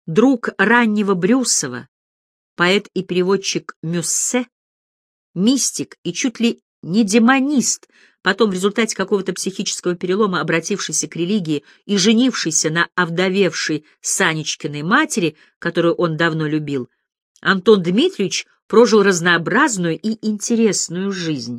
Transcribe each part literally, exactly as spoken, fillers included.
Друг раннего Брюсова, поэт и переводчик Мюссе, мистик и чуть ли не демонист, потом в результате какого-то психического перелома обратившийся к религии и женившийся на овдовевшей Санечкиной матери, которую он давно любил, Антон Дмитриевич прожил разнообразную и интересную жизнь.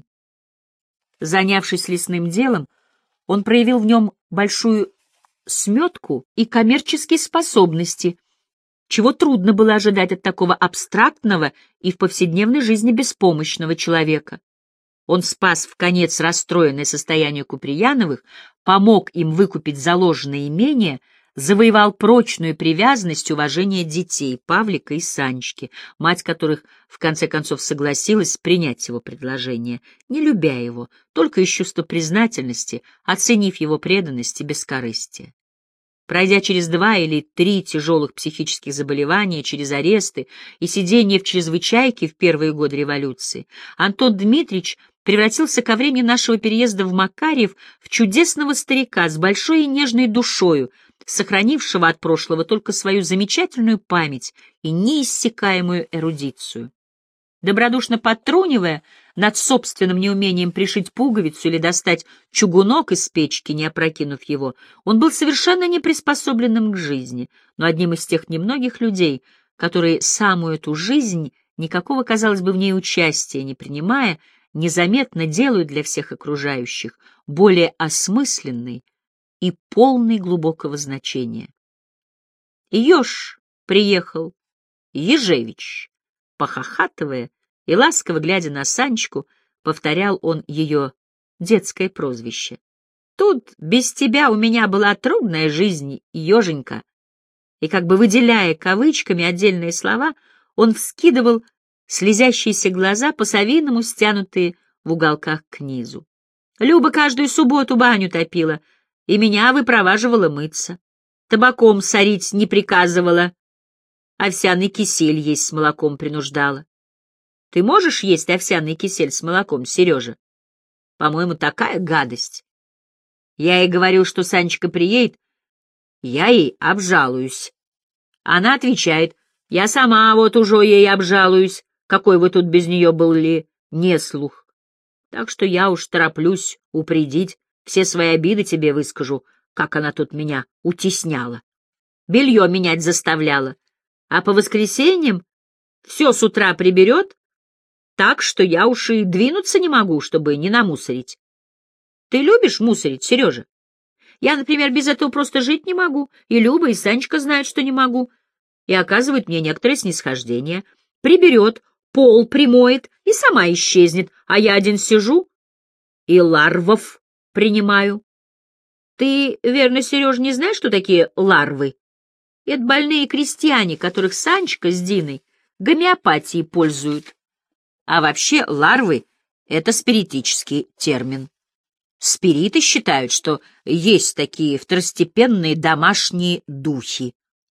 Занявшись лесным делом, он проявил в нем большую сметку и коммерческие способности, чего трудно было ожидать от такого абстрактного и в повседневной жизни беспомощного человека. Он спас вконец расстроенное состояние Куприяновых, помог им выкупить заложенное имение, завоевал прочную привязанность и уважение детей Павлика и Санечки, мать которых в конце концов согласилась принять его предложение, не любя его, только из чувства признательности, оценив его преданность и бескорыстие. Пройдя через два или три тяжелых психических заболевания, через аресты и сидение в чрезвычайке в первые годы революции, Антон Дмитриевич превратился ко времени нашего переезда в Макарьев в чудесного старика с большой и нежной душою, сохранившего от прошлого только свою замечательную память и неиссякаемую эрудицию. Добродушно подтрунивая над собственным неумением пришить пуговицу или достать чугунок из печки, не опрокинув его, он был совершенно неприспособленным к жизни, но одним из тех немногих людей, которые самую эту жизнь, никакого, казалось бы, в ней участия не принимая, незаметно делают для всех окружающих более осмысленной и полной глубокого значения. И еж приехал, Ежевич, похохатывая и ласково глядя на Санечку, повторял он ее детское прозвище. «Тут без тебя у меня была трудная жизнь, еженька». И как бы выделяя кавычками отдельные слова, он вскидывал слезящиеся глаза, по-совиному стянутые в уголках к низу. Люба каждую субботу баню топила, и меня выпроваживала мыться. Табаком сорить не приказывала, овсяный кисель есть с молоком принуждала. Ты можешь есть овсяный кисель с молоком, Сережа? По-моему, такая гадость. Я ей говорю, что Санечка приедет, я ей обжалуюсь. Она отвечает, я сама вот уже ей обжалуюсь, какой вы тут без нее были, неслух. Так что я уж тороплюсь упредить, все свои обиды тебе выскажу, как она тут меня утесняла. Белье менять заставляла, а по воскресеньям все с утра приберет, так что я уж и двинуться не могу, чтобы не намусорить. Ты любишь мусорить, Сережа? Я, например, без этого просто жить не могу, и Люба, и Санечка знают, что не могу, и оказывают мне некоторое снисхождение. Приберет, пол примоет и сама исчезнет, а я один сижу и ларвов принимаю. Ты, верно, Сереж, не знаешь, что такие ларвы? Это больные крестьяне, которых Санечка с Диной гомеопатией пользуют. А вообще ларвы — это спиритический термин. Спириты считают, что есть такие второстепенные домашние духи.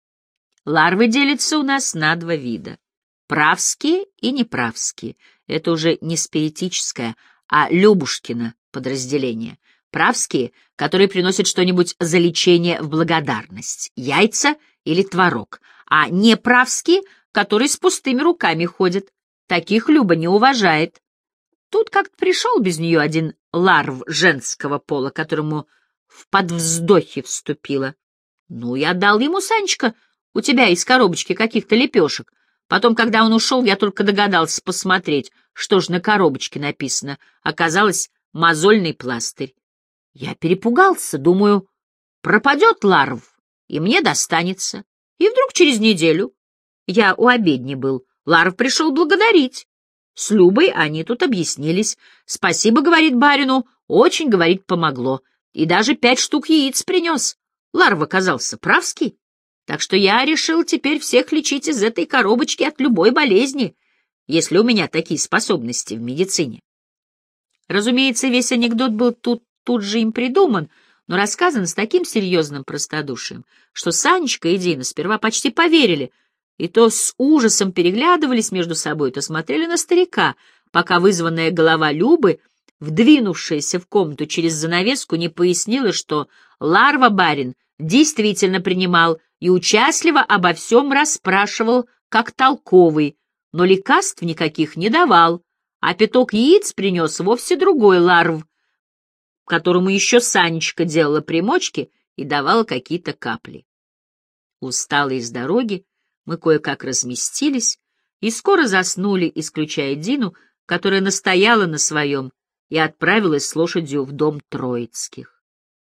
Ларвы делятся у нас на два вида — правские и неправские. Это уже не спиритическое, а Любушкино подразделение. Правские, которые приносят что-нибудь за лечение в благодарность, яйца или творог, а неправские, которые с пустыми руками ходят. Таких Люба не уважает. Тут как-то пришел без нее один ларв женского пола, которому в подвздохе вступила. Ну, я дал ему, Санечка, у тебя из коробочки каких-то лепешек. Потом, когда он ушел, я только догадался посмотреть, что же на коробочке написано. Оказалось, мозольный пластырь. Я перепугался, думаю, пропадет ларв, и мне достанется. И вдруг через неделю, я у обедни был, ларв пришел благодарить. С Любой они тут объяснились. Спасибо, говорит барину, очень, говорит, помогло. И даже пять штук яиц принес. Ларв оказался правский. Так что я решил теперь всех лечить из этой коробочки от любой болезни, если у меня такие способности в медицине. Разумеется, весь анекдот был тут, тут же им придуман, но рассказан с таким серьезным простодушием, что Санечка и Дина сперва почти поверили, и то с ужасом переглядывались между собой, то смотрели на старика, пока вызванная голова Любы, вдвинувшаяся в комнату через занавеску, не пояснила, что ларва барин действительно принимал и участливо обо всем расспрашивал, как толковый, но лекарств никаких не давал, а пяток яиц принес вовсе другой ларв, которому еще Санечка делала примочки и давала какие-то капли. Усталые с дороги, мы кое-как разместились и скоро заснули, исключая Дину, которая настояла на своем и отправилась с лошадью в дом Троицких.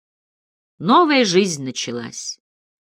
Новая жизнь началась.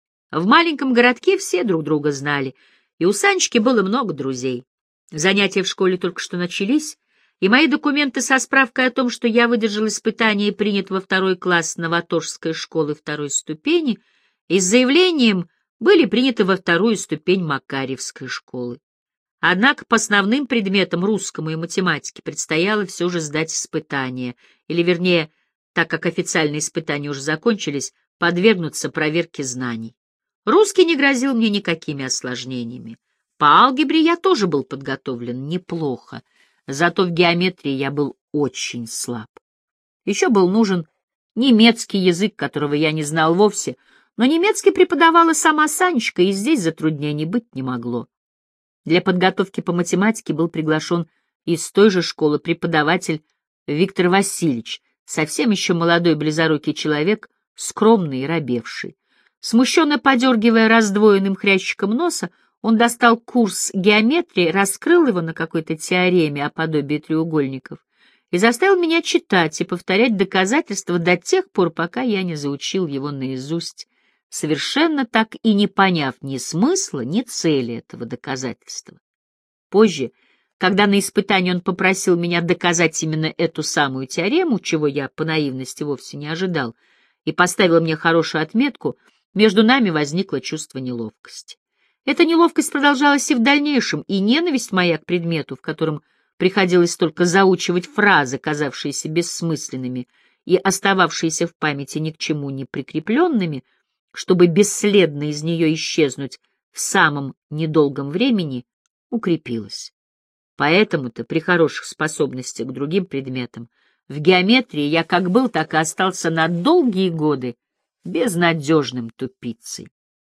В маленьком городке все друг друга знали, и у Санечки было много друзей. Занятия в школе только что начались, и мои документы со справкой о том, что я выдержал испытание и принят во второй класс Новоторжской школы второй ступени, и с заявлением были приняты во вторую ступень Макарьевской школы. Однако по основным предметам русскому и математике предстояло все же сдать испытания, или, вернее, так как официальные испытания уже закончились, подвергнуться проверке знаний. Русский не грозил мне никакими осложнениями. По алгебре я тоже был подготовлен неплохо, зато в геометрии я был очень слаб. Еще был нужен немецкий язык, которого я не знал вовсе, но немецкий преподавала сама Санечка, и здесь затруднений быть не могло. Для подготовки по математике был приглашен из той же школы преподаватель Виктор Васильевич, совсем еще молодой близорукий человек, скромный и робевший. Смущенно подергивая раздвоенным хрящиком носа, он достал курс геометрии, раскрыл его на какой-то теореме о подобии треугольников и заставил меня читать и повторять доказательства до тех пор, пока я не заучил его наизусть, совершенно так и не поняв ни смысла, ни цели этого доказательства. Позже, когда на испытании он попросил меня доказать именно эту самую теорему, чего я по наивности вовсе не ожидал, и поставил мне хорошую отметку, между нами возникло чувство неловкости. Эта неловкость продолжалась и в дальнейшем, и ненависть моя к предмету, в котором приходилось только заучивать фразы, казавшиеся бессмысленными и остававшиеся в памяти ни к чему не прикрепленными, чтобы бесследно из нее исчезнуть в самом недолгом времени, укрепилась. Поэтому-то при хороших способностях к другим предметам в геометрии я как был, так и остался на долгие годы безнадежным тупицей.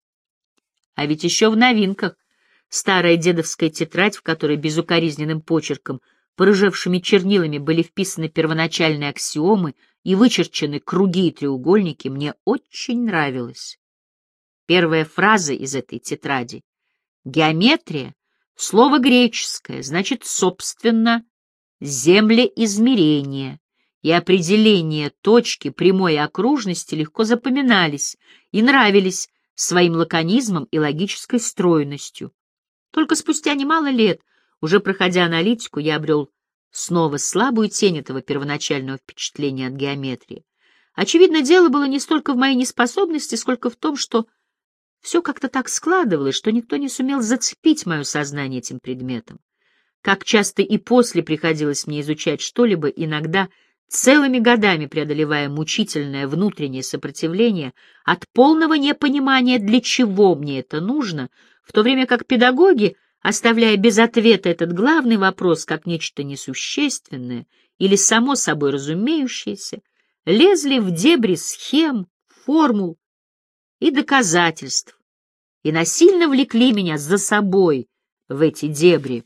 А ведь еще в новинках старая дедовская тетрадь, в которой безукоризненным почерком, порыжевшими чернилами были вписаны первоначальные аксиомы и вычерчены круги и треугольники, мне очень нравилась. Первая фраза из этой тетради — геометрия, слово греческое, значит, собственно, землеизмерение, и определение точки прямой окружности легко запоминались и нравились своим лаконизмом и логической стройностью. Только спустя немало лет, уже проходя аналитику, я обрел снова слабую тень этого первоначального впечатления от геометрии. Очевидно, дело было не столько в моей неспособности, сколько в том, что все как-то так складывалось, что никто не сумел зацепить мое сознание этим предметом. Как часто и после приходилось мне изучать что-либо, иногда целыми годами преодолевая мучительное внутреннее сопротивление от полного непонимания, для чего мне это нужно, в то время как педагоги, оставляя без ответа этот главный вопрос как нечто несущественное или само собой разумеющееся, лезли в дебри схем, формул и доказательств и насильно влекли меня за собой в эти дебри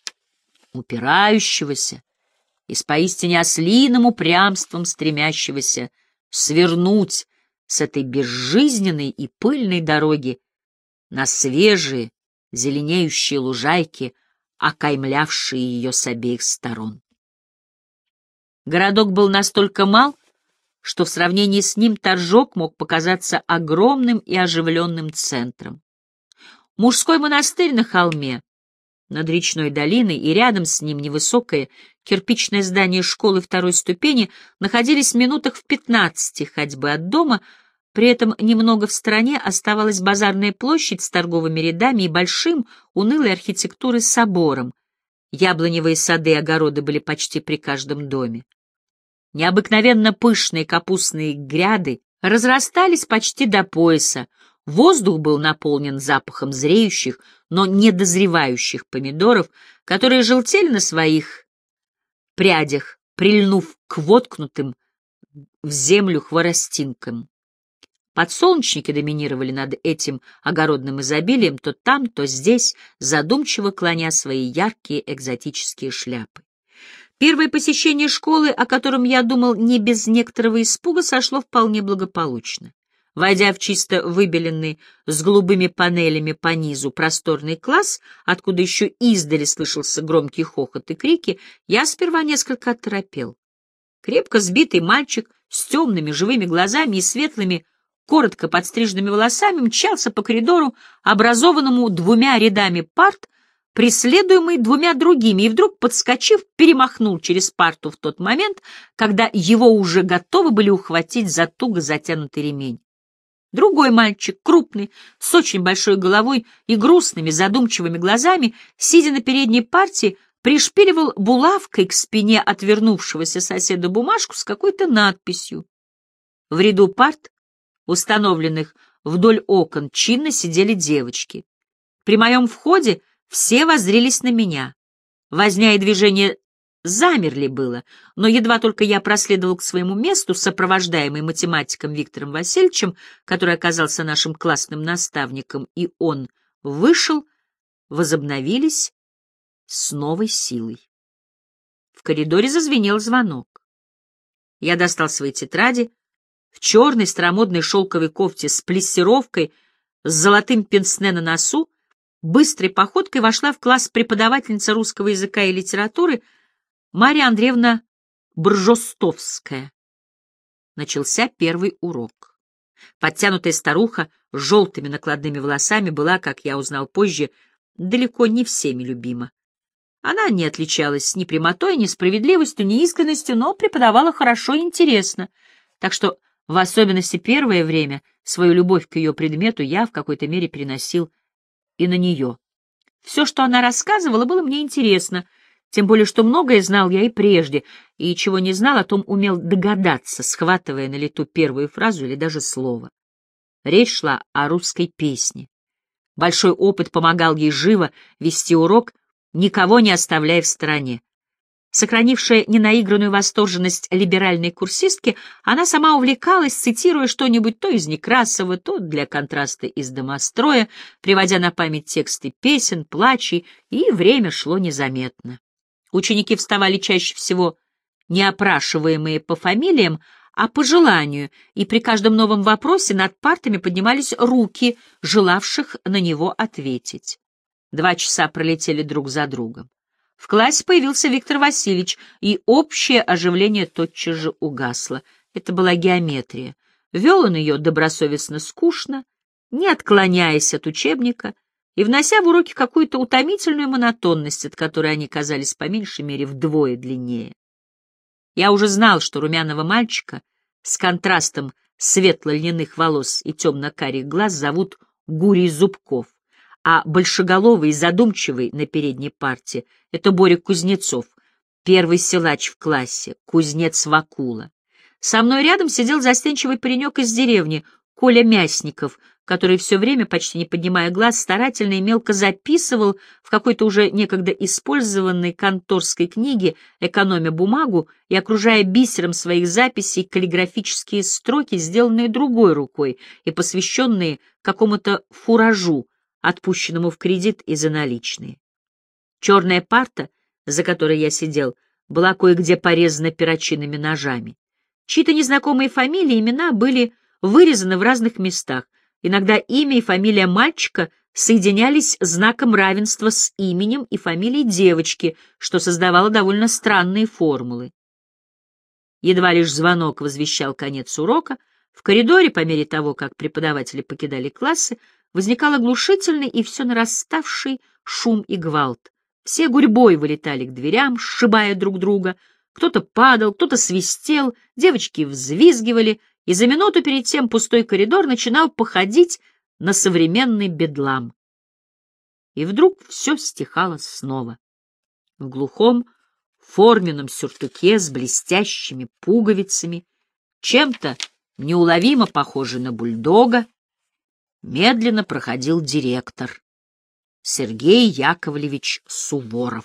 упирающегося и с поистине ослиным упрямством стремящегося свернуть с этой безжизненной и пыльной дороги на свежие, зеленеющие лужайки, окаймлявшие ее с обеих сторон. Городок был настолько мал, что в сравнении с ним Торжок мог показаться огромным и оживленным центром. Мужской монастырь на холме над речной долиной и рядом с ним невысокое кирпичное здание школы второй ступени находились в минутах в пятнадцати ходьбы от дома. При этом немного в стороне оставалась базарная площадь с торговыми рядами и большим, унылой архитектурой собором. Яблоневые сады и огороды были почти при каждом доме. Необыкновенно пышные капустные гряды разрастались почти до пояса. Воздух был наполнен запахом зреющих, но недозревающих помидоров, которые желтели на своих прядях, прильнув к воткнутым в землю хворостинкам. Подсолнечники доминировали над этим огородным изобилием то там, то здесь, задумчиво клоня свои яркие экзотические шляпы. Первое посещение школы, о котором я думал не без некоторого испуга, сошло вполне благополучно. Войдя в чисто выбеленный с голубыми панелями по низу просторный класс, откуда еще издали слышался громкий хохот и крики, я сперва несколько оторопел. Крепко сбитый мальчик с темными живыми глазами и светлыми, коротко подстриженными волосами мчался по коридору, образованному двумя рядами парт, преследуемый двумя другими, и вдруг, подскочив, перемахнул через парту в тот момент, когда его уже готовы были ухватить за туго затянутый ремень. Другой мальчик, крупный, с очень большой головой и грустными, задумчивыми глазами, сидя на передней парте, пришпиливал булавкой к спине отвернувшегося соседа бумажку с какой-то надписью. В ряду парт, установленных вдоль окон, чинно сидели девочки. При моем входе все воззрелись на меня. Возня и движение замерли было, но едва только я проследовал к своему месту, сопровождаемый математиком Виктором Васильевичем, который оказался нашим классным наставником, и он вышел, возобновились с новой силой. В коридоре зазвенел звонок. Я достал свои тетради, в черной старомодной шелковой кофте с плессировкой, с золотым пенсне на носу, быстрой походкой вошла в класс преподавательница русского языка и литературы Марья Андреевна Бржостовская. Начался первый урок. Подтянутая старуха с желтыми накладными волосами была, как я узнал позже, далеко не всеми любима. Она не отличалась ни прямотой, ни справедливостью, ни искренностью, но преподавала хорошо и интересно, так что в особенности первое время свою любовь к ее предмету я в какой-то мере переносил и на нее. Все, что она рассказывала, было мне интересно, тем более что многое знал я и прежде, и чего не знал, о том умел догадаться, схватывая на лету первую фразу или даже слово. Речь шла о русской песне. Большой опыт помогал ей живо вести урок, никого не оставляя в стороне. Сохранившая ненаигранную восторженность либеральной курсистки, она сама увлекалась, цитируя что-нибудь то из Некрасова, то для контраста из Домостроя, приводя на память тексты песен, плачей, и время шло незаметно. Ученики вставали чаще всего не опрашиваемые по фамилиям, а по желанию, и при каждом новом вопросе над партами поднимались руки, желавших на него ответить. Два часа пролетели друг за другом. В классе появился Виктор Васильевич, и общее оживление тотчас же угасло. Это была геометрия. Вел он ее добросовестно скучно, не отклоняясь от учебника и внося в уроки какую-то утомительную монотонность, от которой они казались по меньшей мере вдвое длиннее. Я уже знал, что румяного мальчика с контрастом светло-льняных волос и темно-карих глаз зовут Гурий Зубков, а большеголовый и задумчивый на передней парте — это Боря Кузнецов, первый силач в классе, кузнец Вакула. Со мной рядом сидел застенчивый паренек из деревни, Коля Мясников, который все время, почти не поднимая глаз, старательно и мелко записывал в какой-то уже некогда использованной конторской книге, экономя бумагу и окружая бисером своих записей каллиграфические строки, сделанные другой рукой и посвященные какому-то фуражу, отпущенному в кредит и за наличные. Черная парта, за которой я сидел, была кое-где порезана перочинными ножами. Чьи-то незнакомые фамилии и имена были вырезаны в разных местах. Иногда имя и фамилия мальчика соединялись знаком равенства с именем и фамилией девочки, что создавало довольно странные формулы. Едва лишь звонок возвещал конец урока, в коридоре, по мере того, как преподаватели покидали классы, возникал оглушительный и все нараставший шум и гвалт. Все гурьбой вылетали к дверям, сшибая друг друга. Кто-то падал, кто-то свистел, девочки взвизгивали, и за минуту перед тем пустой коридор начинал походить на современный бедлам. И вдруг все стихало снова. В глухом форменном сюртуке с блестящими пуговицами, чем-то неуловимо похожий на бульдога, медленно проходил директор Сергей Яковлевич Суворов.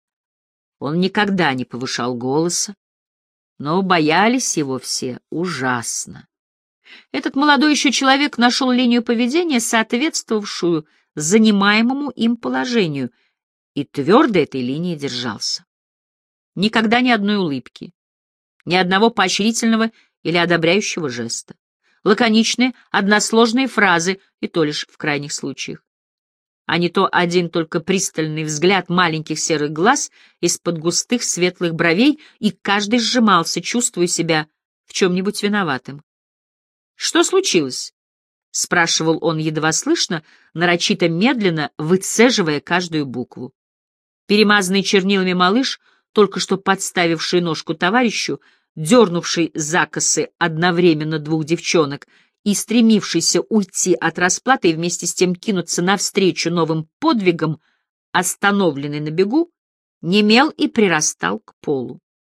Он никогда не повышал голоса, но боялись его все ужасно. Этот молодой еще человек нашел линию поведения, соответствовавшую занимаемому им положению, и твердо этой линии держался. Никогда ни одной улыбки, ни одного поощрительного или одобряющего жеста. Лаконичные, односложные фразы, и то лишь в крайних случаях. А не то один только пристальный взгляд маленьких серых глаз из-под густых светлых бровей, и каждый сжимался, чувствуя себя в чем-нибудь виноватым. «Что случилось?» — спрашивал он едва слышно, нарочито медленно выцеживая каждую букву. Перемазанный чернилами малыш, только что подставивший ножку товарищу, дернувший за косы одновременно двух девчонок и стремившийся уйти от расплаты и вместе с тем кинуться навстречу новым подвигам, остановленный на бегу, немел и прирастал к полу.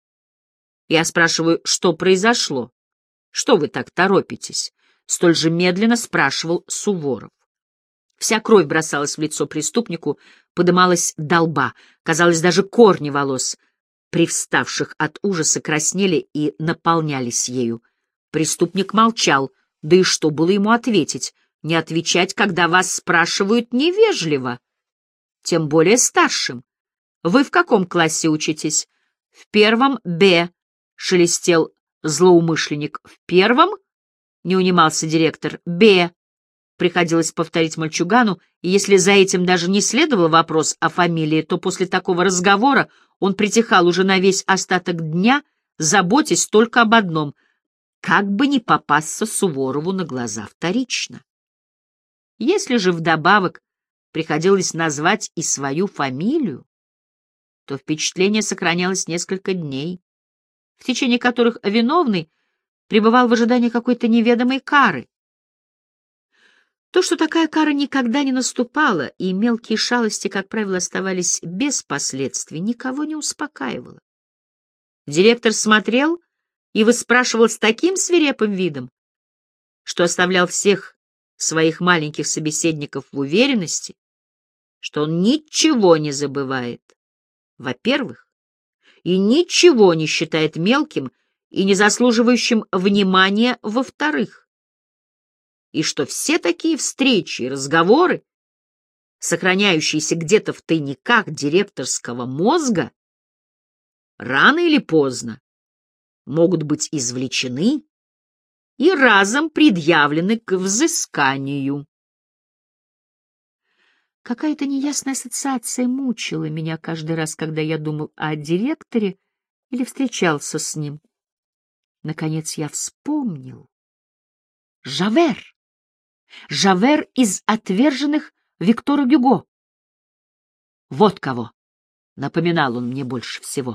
Я спрашиваю, что произошло? Что вы так торопитесь? Столь же медленно спрашивал Суворов. Вся кровь бросалась в лицо преступнику, подымалась до лба, казалось, даже корни волос, привставших от ужаса, краснели и наполнялись ею. Преступник молчал, да и что было ему ответить? Не отвечать, когда вас спрашивают, невежливо. Тем более старшим. Вы в каком классе учитесь? В первом Б, шелестел злоумышленник. В первом? Не унимался директор. Б. Приходилось повторить мальчугану, и если за этим даже не следовал вопрос о фамилии, то после такого разговора он притихал уже на весь остаток дня, заботясь только об одном — как бы не попасться Суворову на глаза вторично. Если же вдобавок приходилось назвать и свою фамилию, то впечатление сохранялось несколько дней, в течение которых виновный пребывал в ожидании какой-то неведомой кары. То, что такая кара никогда не наступала, и мелкие шалости, как правило, оставались без последствий, никого не успокаивало. Директор смотрел и выспрашивал с таким свирепым видом, что оставлял всех своих маленьких собеседников в уверенности, что он ничего не забывает, во-первых, и ничего не считает мелким и не заслуживающим внимания, во-вторых, и что все такие встречи и разговоры, сохраняющиеся где-то в тайниках директорского мозга, рано или поздно могут быть извлечены и разом предъявлены к взысканию. Какая-то неясная ассоциация мучила меня каждый раз, когда я думал о директоре или встречался с ним. Наконец я вспомнил. Жавер! Жавер из «Отверженных» Виктора Гюго. Вот кого напоминал он мне больше всего.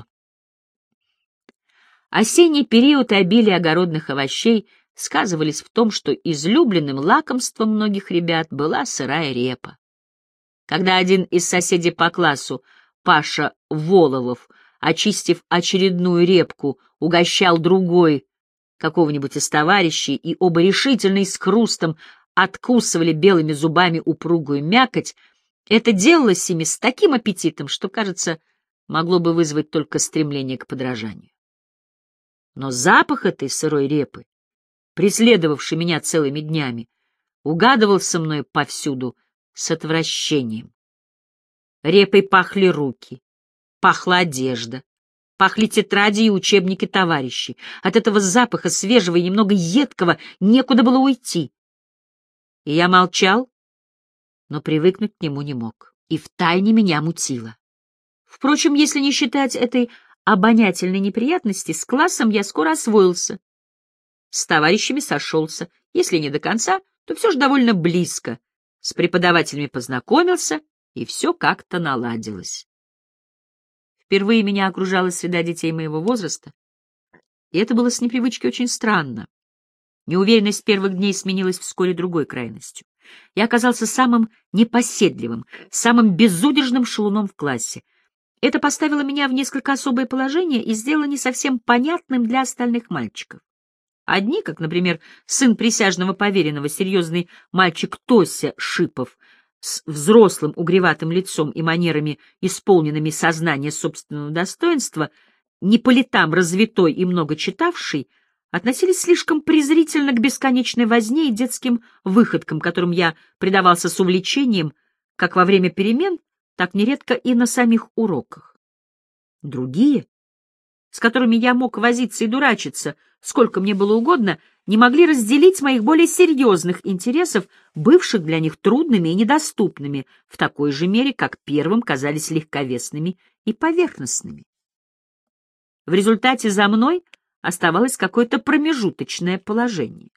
Осенний период и обилие огородных овощей сказывались в том, что излюбленным лакомством многих ребят была сырая репа. Когда один из соседей по классу, Паша Воловов, очистив очередную репку, угощал другой какого-нибудь из товарищей, и оба решительно и с хрустом откусывали белыми зубами упругую мякоть, это делалось ими с таким аппетитом, что, кажется, могло бы вызвать только стремление к подражанию. Но запах этой сырой репы, преследовавший меня целыми днями, угадывался мной повсюду с отвращением. Репой пахли руки, пахла одежда, пахли тетради и учебники товарищей. От этого запаха, свежего и немного едкого, некуда было уйти. И я молчал, но привыкнуть к нему не мог, и втайне меня мутило. Впрочем, если не считать этой обонятельной неприятности, с классом я скоро освоился, с товарищами сошелся, если не до конца, то все же довольно близко, с преподавателями познакомился, и все как-то наладилось. Впервые меня окружала среда детей моего возраста, и это было с непривычки очень странно. Неуверенность первых дней сменилась вскоре другой крайностью. Я оказался самым непоседливым, самым безудержным шалуном в классе. Это поставило меня в несколько особое положение и сделало не совсем понятным для остальных мальчиков. Одни, как, например, сын присяжного поверенного, серьезный мальчик Тося Шипов, с взрослым угреватым лицом и манерами, исполненными сознания собственного достоинства, не по летам развитой и много читавший, относились слишком презрительно к бесконечной возне и детским выходкам, которым я предавался с увлечением, как во время перемен, так нередко и на самих уроках. Другие, с которыми я мог возиться и дурачиться, сколько мне было угодно, не могли разделить моих более серьезных интересов, бывших для них трудными и недоступными, в такой же мере, как первым казались легковесными и поверхностными. В результате за мной оставалось какое-то промежуточное положение.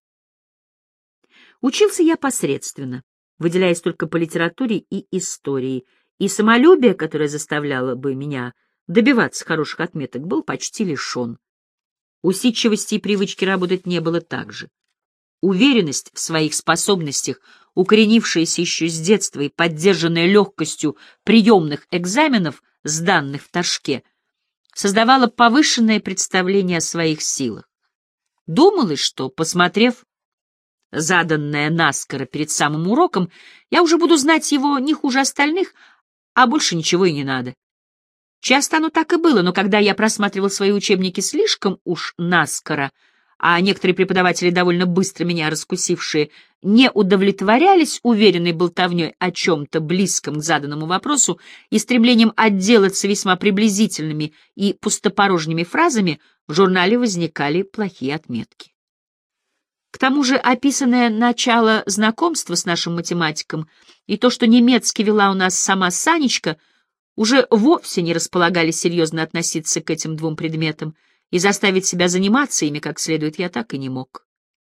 Учился я посредственно, выделяясь только по литературе и истории, и самолюбие, которое заставляло бы меня добиваться хороших отметок, был почти лишен. Усидчивости и привычки работать не было также. Уверенность в своих способностях, укоренившаяся еще с детства и поддержанная легкостью приемных экзаменов, сданных в Торжке, создавала повышенное представление о своих силах. Думалось, что, посмотрев заданное наскоро перед самым уроком, я уже буду знать его не хуже остальных, а больше ничего и не надо. Часто оно так и было, но когда я просматривал свои учебники слишком уж наскоро, а некоторые преподаватели, довольно быстро меня раскусившие, не удовлетворялись уверенной болтовней о чем-то близком к заданному вопросу и стремлением отделаться весьма приблизительными и пустопорожними фразами, в журнале возникали плохие отметки. К тому же описанное начало знакомства с нашим математиком и то, что немецкий вела у нас сама Санечка, уже вовсе не располагали серьезно относиться к этим двум предметам, и заставить себя заниматься ими как следует я так и не мог.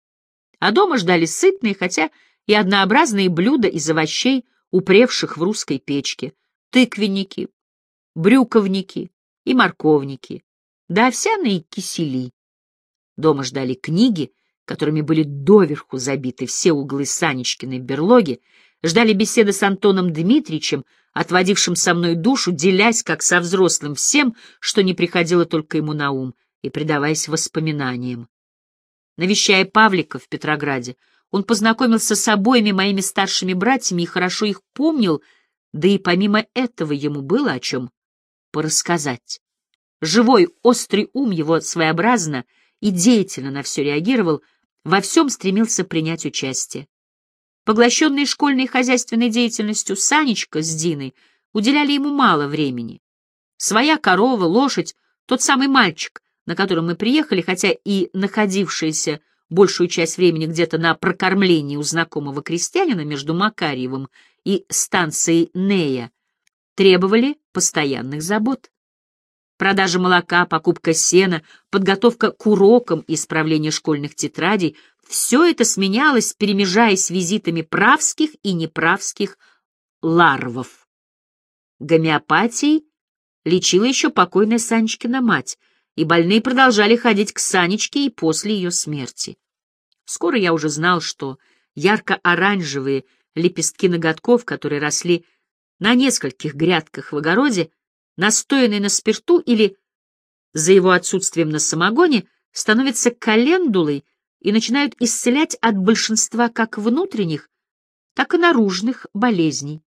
А дома ждали сытные, хотя и однообразные блюда из овощей, упревших в русской печке, тыквенники, брюковники и морковники, да овсяные кисели. Дома ждали книги, которыми были доверху забиты все углы Санечкиной берлоги, ждали беседы с Антоном Дмитриевичем, отводившим со мной душу, делясь, как со взрослым, всем, что не приходило только ему на ум, и предаваясь воспоминаниям. Навещая Павлика в Петрограде, он познакомился с обоими моими старшими братьями и хорошо их помнил, да и помимо этого ему было о чем порассказать. Живой, острый ум его своеобразно и деятельно на все реагировал, во всем стремился принять участие. Поглощенные школьной и хозяйственной деятельностью, Санечка с Диной уделяли ему мало времени. Своя корова, лошадь, тот самый мальчик, на котором мы приехали, хотя и находившийся большую часть времени где-то на прокормлении у знакомого крестьянина между Макарьевым и станцией Нея, требовали постоянных забот. Продажа молока, покупка сена, подготовка к урокам и исправление школьных тетрадей — все это сменялось, перемежаясь визитами правских и неправских ларвов. Гомеопатией лечила еще покойная Санечкина мать, и больные продолжали ходить к Санечке и после ее смерти. Скоро я уже знал, что ярко-оранжевые лепестки ноготков, которые росли на нескольких грядках в огороде, настоянные на спирту или, за его отсутствием на самогоне, становятся календулой и начинают исцелять от большинства как внутренних, так и наружных болезней.